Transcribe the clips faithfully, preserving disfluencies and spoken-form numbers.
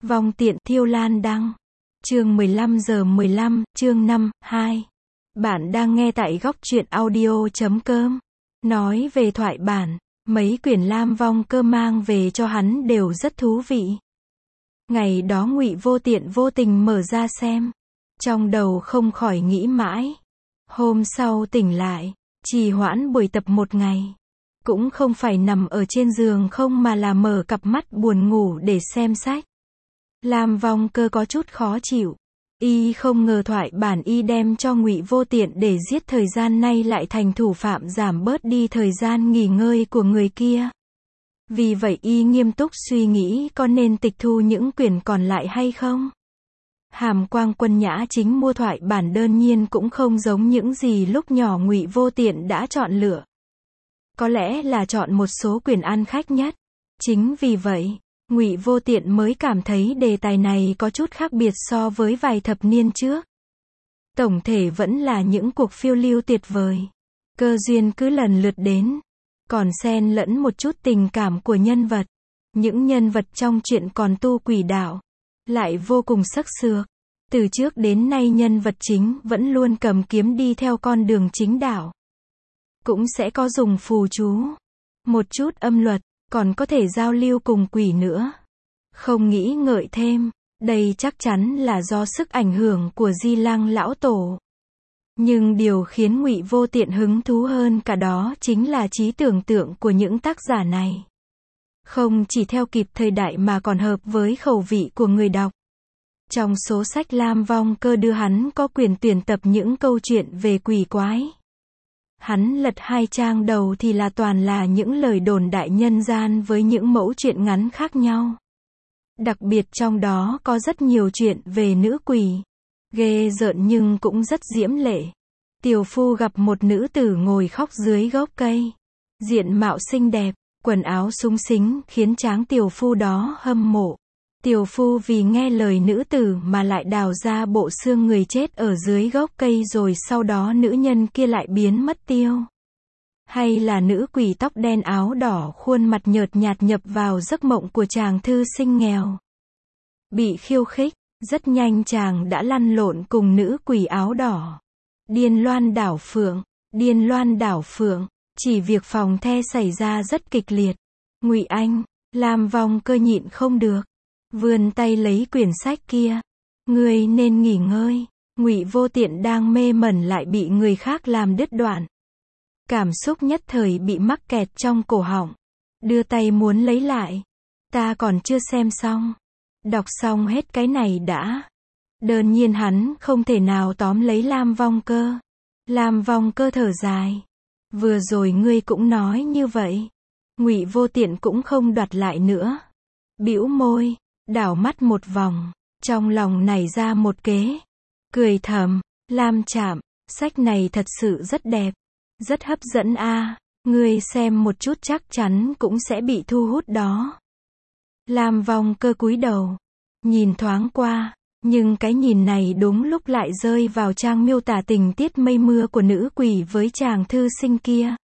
Vong tiện Thiêu Lan đăng. Chương mười lăm giờ mười lăm, chương năm, hai. Bạn đang nghe tại góc truyện audio chấm com. Nói về thoại bản, mấy quyển Lam Vong Cơ mang về cho hắn đều rất thú vị. Ngày đó Ngụy Vô Tiện vô tình mở ra xem, trong đầu không khỏi nghĩ mãi. Hôm sau tỉnh lại, trì hoãn buổi tập một ngày. Cũng không phải nằm ở trên giường không mà là mở cặp mắt buồn ngủ để xem sách. Lam Vong Cơ có chút khó chịu. Y không ngờ thoại bản y đem cho Ngụy Vô Tiện để giết thời gian nay lại thành thủ phạm giảm bớt đi thời gian nghỉ ngơi của người kia. Vì vậy y nghiêm túc suy nghĩ có nên tịch thu những quyển còn lại hay không. Hàm Quang Quân Nhã chính mua thoại bản đơn nhiên cũng không giống những gì lúc nhỏ Ngụy Vô Tiện đã chọn lựa. Có lẽ là chọn một số quyển ăn khách nhất. Chính vì vậy, Ngụy Vô Tiện mới cảm thấy đề tài này có chút khác biệt so với vài thập niên trước. Tổng thể vẫn là những cuộc phiêu lưu tuyệt vời. Cơ duyên cứ lần lượt đến. Còn xen lẫn một chút tình cảm của nhân vật. Những nhân vật trong truyện còn tu quỷ đạo. Lại vô cùng sắc sược. Từ trước đến nay nhân vật chính vẫn luôn cầm kiếm đi theo con đường chính đạo. Cũng sẽ có dùng phù chú. Một chút âm luật. Còn có thể giao lưu cùng quỷ nữa. Không nghĩ ngợi thêm, đây chắc chắn là do sức ảnh hưởng của Di Lăng lão tổ. Nhưng điều khiến Ngụy Vô Tiện hứng thú hơn cả đó chính là trí tưởng tượng của những tác giả này. Không chỉ theo kịp thời đại mà còn hợp với khẩu vị của người đọc. Trong số sách Lam Vong Cơ đưa hắn có quyền tuyển tập những câu chuyện về quỷ quái. Hắn lật hai trang đầu thì là toàn là những lời đồn đại nhân gian với những mẫu chuyện ngắn khác nhau. Đặc biệt trong đó có rất nhiều chuyện về nữ quỷ. Ghê rợn nhưng cũng rất diễm lệ. Tiểu phu gặp một nữ tử ngồi khóc dưới gốc cây. Diện mạo xinh đẹp, quần áo súng xính khiến tráng tiểu phu đó hâm mộ. Tiểu phu vì nghe lời nữ tử mà lại đào ra bộ xương người chết ở dưới gốc cây rồi sau đó nữ nhân kia lại biến mất tiêu. Hay là nữ quỷ tóc đen áo đỏ khuôn mặt nhợt nhạt nhập vào giấc mộng của chàng thư sinh nghèo. Bị khiêu khích, rất nhanh chàng đã lăn lộn cùng nữ quỷ áo đỏ. Điên loan đảo phượng, điên loan đảo phượng, chỉ việc phòng the xảy ra rất kịch liệt. Ngụy Anh, Lam Vong Cơ nhịn không được. Vươn tay lấy quyển sách kia. Ngươi nên nghỉ ngơi. Ngụy Vô Tiện đang mê mẩn lại bị người khác làm đứt đoạn. Cảm xúc nhất thời bị mắc kẹt trong cổ họng. Đưa tay muốn lấy lại. Ta còn chưa xem xong. Đọc xong hết cái này đã. Đơn nhiên hắn không thể nào tóm lấy Lam Vong Cơ. Lam Vong Cơ thở dài. Vừa rồi ngươi cũng nói như vậy. Ngụy Vô Tiện cũng không đoạt lại nữa. Bĩu môi. Đảo mắt một vòng, trong lòng nảy ra một kế. Cười thầm, Lam Trạm, sách này thật sự rất đẹp, rất hấp dẫn a, ngươi xem một chút chắc chắn cũng sẽ bị thu hút đó. Lam Vong Cơ cúi đầu, nhìn thoáng qua, nhưng cái nhìn này đúng lúc lại rơi vào trang miêu tả tình tiết mây mưa của nữ quỷ với chàng thư sinh kia.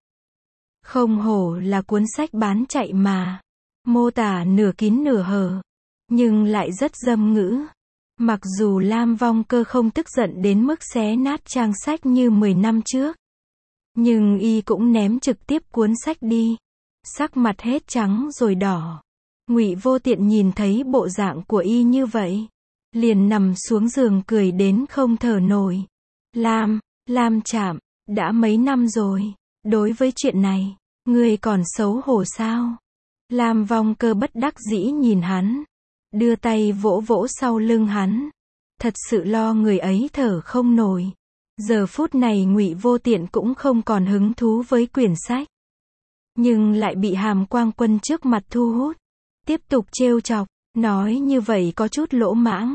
Không hổ là cuốn sách bán chạy mà, mô tả nửa kín nửa hở. Nhưng lại rất dâm ngữ. Mặc dù Lam Vong Cơ không tức giận đến mức xé nát trang sách như mười năm trước. Nhưng y cũng ném trực tiếp cuốn sách đi. Sắc mặt hết trắng rồi đỏ. Ngụy Vô Tiện nhìn thấy bộ dạng của y như vậy. Liền nằm xuống giường cười đến không thở nổi. Lam, Lam Trạm, đã mấy năm rồi. Đối với chuyện này, ngươi còn xấu hổ sao? Lam Vong Cơ bất đắc dĩ nhìn hắn. Đưa tay vỗ vỗ sau lưng hắn. Thật sự lo người ấy thở không nổi. Giờ phút này Ngụy Vô Tiện cũng không còn hứng thú với quyển sách. Nhưng lại bị Hàm Quang Quân trước mặt thu hút. Tiếp tục trêu chọc. Nói như vậy có chút lỗ mãng.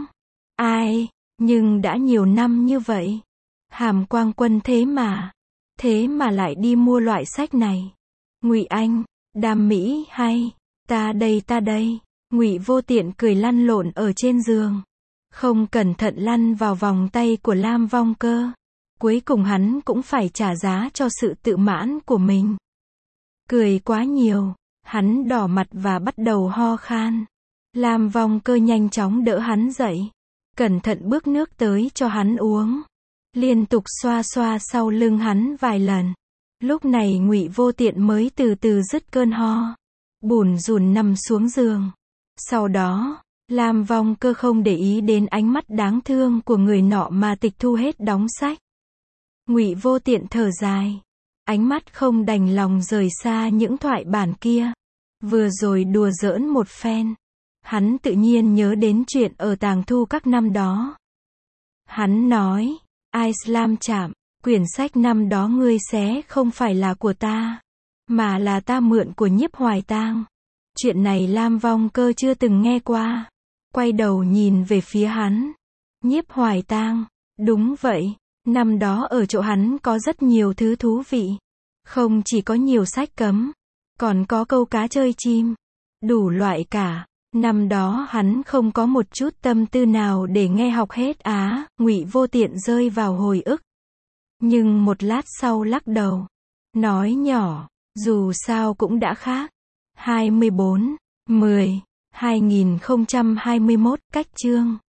Ai, nhưng đã nhiều năm như vậy. Hàm Quang Quân thế mà. Thế mà lại đi mua loại sách này. Ngụy Anh, đam mỹ hay. Ta đây ta đây. Ngụy Vô Tiện cười lăn lộn ở trên giường. Không cẩn thận lăn vào vòng tay của Lam Vong Cơ. Cuối cùng hắn cũng phải trả giá cho sự tự mãn của mình. Cười quá nhiều, hắn đỏ mặt và bắt đầu ho khan. Lam Vong Cơ nhanh chóng đỡ hắn dậy, cẩn thận bước nước tới cho hắn uống, liên tục xoa xoa sau lưng hắn vài lần. Lúc này Ngụy Vô Tiện mới từ từ dứt cơn ho, bủn rủn nằm xuống giường. Sau đó, Lam Vong Cơ không để ý đến ánh mắt đáng thương của người nọ mà tịch thu hết đóng sách. Ngụy Vô Tiện thở dài, ánh mắt không đành lòng rời xa những thoại bản kia. Vừa rồi đùa giỡn một phen, hắn tự nhiên nhớ đến chuyện ở tàng thu các năm đó. Hắn nói, Islam chạm, quyển sách năm đó ngươi xé không phải là của ta, mà là ta mượn của Nhiếp Hoài Tang. Chuyện này Lam Vong Cơ chưa từng nghe qua. Quay đầu nhìn về phía hắn. Nhiếp Hoài Tang, đúng vậy, năm đó ở chỗ hắn có rất nhiều thứ thú vị. Không chỉ có nhiều sách cấm, còn có câu cá chơi chim, đủ loại cả. Năm đó hắn không có một chút tâm tư nào để nghe học hết á. Ngụy Vô Tiện rơi vào hồi ức, nhưng một lát sau lắc đầu, nói nhỏ, dù sao cũng đã khác. hai mươi bốn, mười, hai nghìn không trăm hai mươi mốt, cách chương